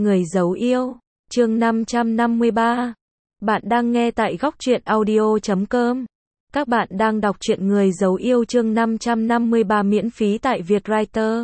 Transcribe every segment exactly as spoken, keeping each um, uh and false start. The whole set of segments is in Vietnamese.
Người giấu yêu, chương năm trăm năm mươi ba. Bạn đang nghe tại góc truyện audio chấm com. Các bạn đang đọc truyện Người giấu yêu chương năm trăm năm mươi ba miễn phí tại Vietwriter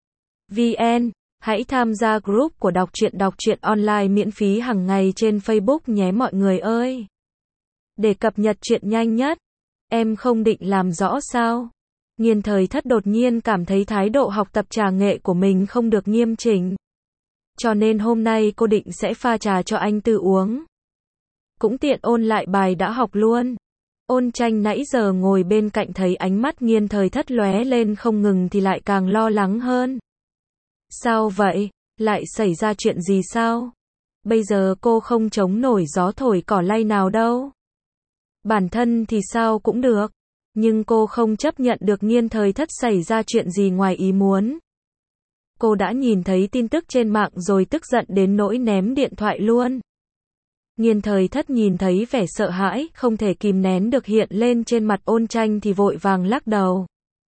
vê en. Hãy tham gia group của đọc truyện đọc truyện online miễn phí hàng ngày trên Facebook nhé mọi người ơi. Để cập nhật truyện nhanh nhất, em không định làm rõ sao? Nghiên Thời Thất đột nhiên cảm thấy thái độ học tập trà nghệ của mình không được nghiêm chỉnh. Cho nên hôm nay cô định sẽ pha trà cho anh Tư uống. Cũng tiện ôn lại bài đã học luôn. Ôn Tranh nãy giờ ngồi bên cạnh thấy ánh mắt Nghiên Thời Thất lóe lên không ngừng thì lại càng lo lắng hơn. Sao vậy? Lại xảy ra chuyện gì sao? Bây giờ cô không chống nổi gió thổi cỏ lay nào đâu. Bản thân thì sao cũng được. Nhưng cô không chấp nhận được Nghiên Thời Thất xảy ra chuyện gì ngoài ý muốn. Cô đã nhìn thấy tin tức trên mạng rồi tức giận đến nỗi ném điện thoại luôn. Nghiên Thời Thất nhìn thấy vẻ sợ hãi, không thể kìm nén được hiện lên trên mặt Ôn Tranh thì vội vàng lắc đầu.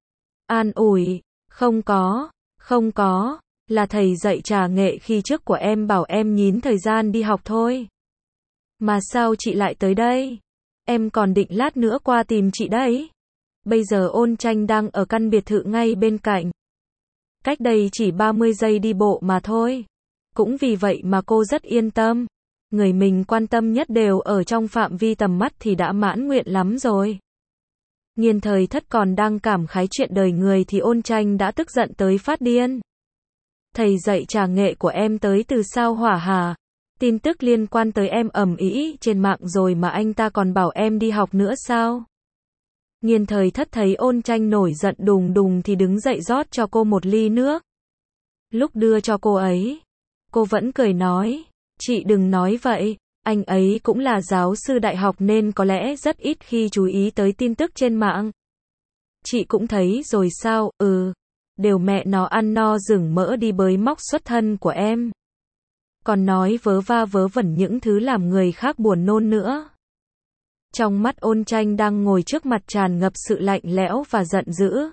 An ủi, không có, không có, là thầy dạy trà nghệ khi trước của em bảo em nhín thời gian đi học thôi. Mà sao chị lại tới đây? Em còn định lát nữa qua tìm chị đấy. Bây giờ Ôn Tranh đang ở căn biệt thự ngay bên cạnh. Cách đây chỉ ba mươi giây đi bộ mà thôi. Cũng vì vậy mà cô rất yên tâm. Người mình quan tâm nhất đều ở trong phạm vi tầm mắt thì đã mãn nguyện lắm rồi. Nghiên Thời Thất còn đang cảm khái chuyện đời người thì Ôn Tranh đã tức giận tới phát điên. Thầy dạy trà nghệ của em tới từ sao Hỏa hả? Tin tức liên quan tới em ầm ĩ trên mạng rồi mà anh ta còn bảo em đi học nữa sao? Nghiên Thời Thất thấy Ôn Tranh nổi giận đùng đùng thì đứng dậy rót cho cô một ly nước. Lúc đưa cho cô ấy, cô vẫn cười nói, chị đừng nói vậy, anh ấy cũng là giáo sư đại học nên có lẽ rất ít khi chú ý tới tin tức trên mạng. Chị cũng thấy rồi sao, ừ, đều mẹ nó ăn no rừng mỡ đi bới móc xuất thân của em. Còn nói vớ va vớ vẩn những thứ làm người khác buồn nôn nữa. Trong mắt Ôn Tranh đang ngồi trước mặt tràn ngập sự lạnh lẽo và giận dữ.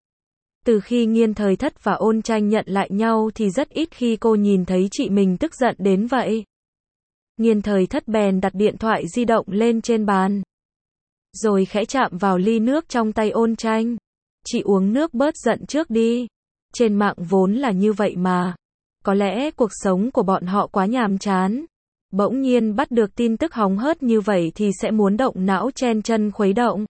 Từ khi Nghiên Thời Thất và Ôn Tranh nhận lại nhau thì rất ít khi cô nhìn thấy chị mình tức giận đến vậy. Nghiên Thời Thất bèn đặt điện thoại di động lên trên bàn. Rồi khẽ chạm vào ly nước trong tay Ôn Tranh. Chị uống nước bớt giận trước đi. Trên mạng vốn là như vậy mà. Có lẽ cuộc sống của bọn họ quá nhàm chán. Bỗng nhiên bắt được tin tức hóng hớt như vậy thì sẽ muốn động não chen chân khuấy động.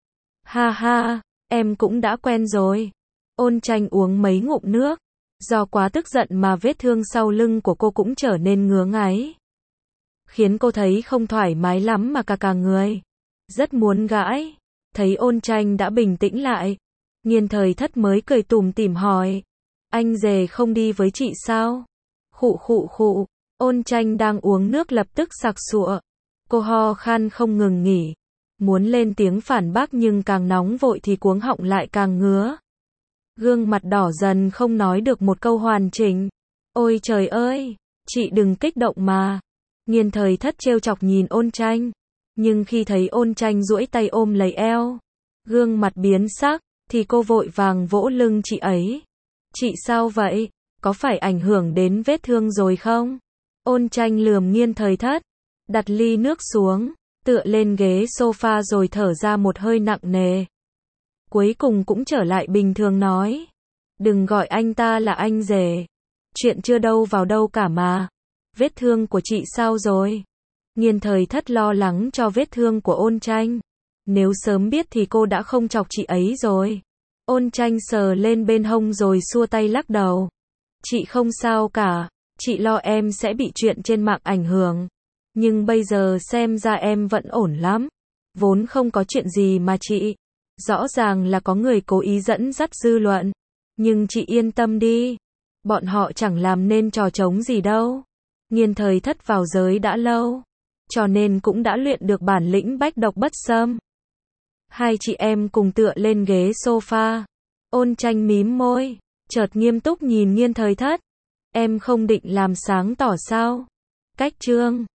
Ha ha, em cũng đã quen rồi. Ôn Tranh uống mấy ngụm nước. Do quá tức giận mà vết thương sau lưng của cô cũng trở nên ngứa ngáy. Khiến cô thấy không thoải mái lắm mà cả cả người. Rất muốn gãi. Thấy Ôn Tranh đã bình tĩnh lại. Nghiên Thời Thất mới cười tủm tỉm hỏi. Anh rể không đi với chị sao? Khụ khụ khụ. Ôn Tranh đang uống nước lập tức sặc sụa. Cô ho khan không ngừng nghỉ. Muốn lên tiếng phản bác nhưng càng nóng vội thì cuống họng lại càng ngứa. Gương mặt đỏ dần không nói được một câu hoàn chỉnh. Ôi trời ơi, chị đừng kích động mà. Nghiên Thời Thất trêu chọc nhìn Ôn Tranh. Nhưng khi thấy Ôn Tranh duỗi tay ôm lấy eo, gương mặt biến sắc, thì cô vội vàng vỗ lưng chị ấy. Chị sao vậy? Có phải ảnh hưởng đến vết thương rồi không? Ôn Tranh lườm Nghiên Thời Thất, đặt ly nước xuống, tựa lên ghế sofa rồi thở ra một hơi nặng nề. Cuối cùng cũng trở lại bình thường nói. Đừng gọi anh ta là anh rể. Chuyện chưa đâu vào đâu cả mà. Vết thương của chị sao rồi? Nghiên Thời Thất lo lắng cho vết thương của Ôn Tranh. Nếu sớm biết thì cô đã không chọc chị ấy rồi. Ôn Tranh sờ lên bên hông rồi xua tay lắc đầu. Chị không sao cả. Chị lo em sẽ bị chuyện trên mạng ảnh hưởng. Nhưng bây giờ xem ra em vẫn ổn lắm. Vốn không có chuyện gì mà chị. Rõ ràng là có người cố ý dẫn dắt dư luận. Nhưng chị yên tâm đi. Bọn họ chẳng làm nên trò trống gì đâu. Nghiên Thời Thất vào giới đã lâu. Cho nên cũng đã luyện được bản lĩnh bách độc bất xâm. Hai chị em cùng tựa lên ghế sofa. Ôn Tranh mím môi. Chợt nghiêm túc nhìn Nghiên Thời Thất. Em không định làm sáng tỏ sao? Cách chương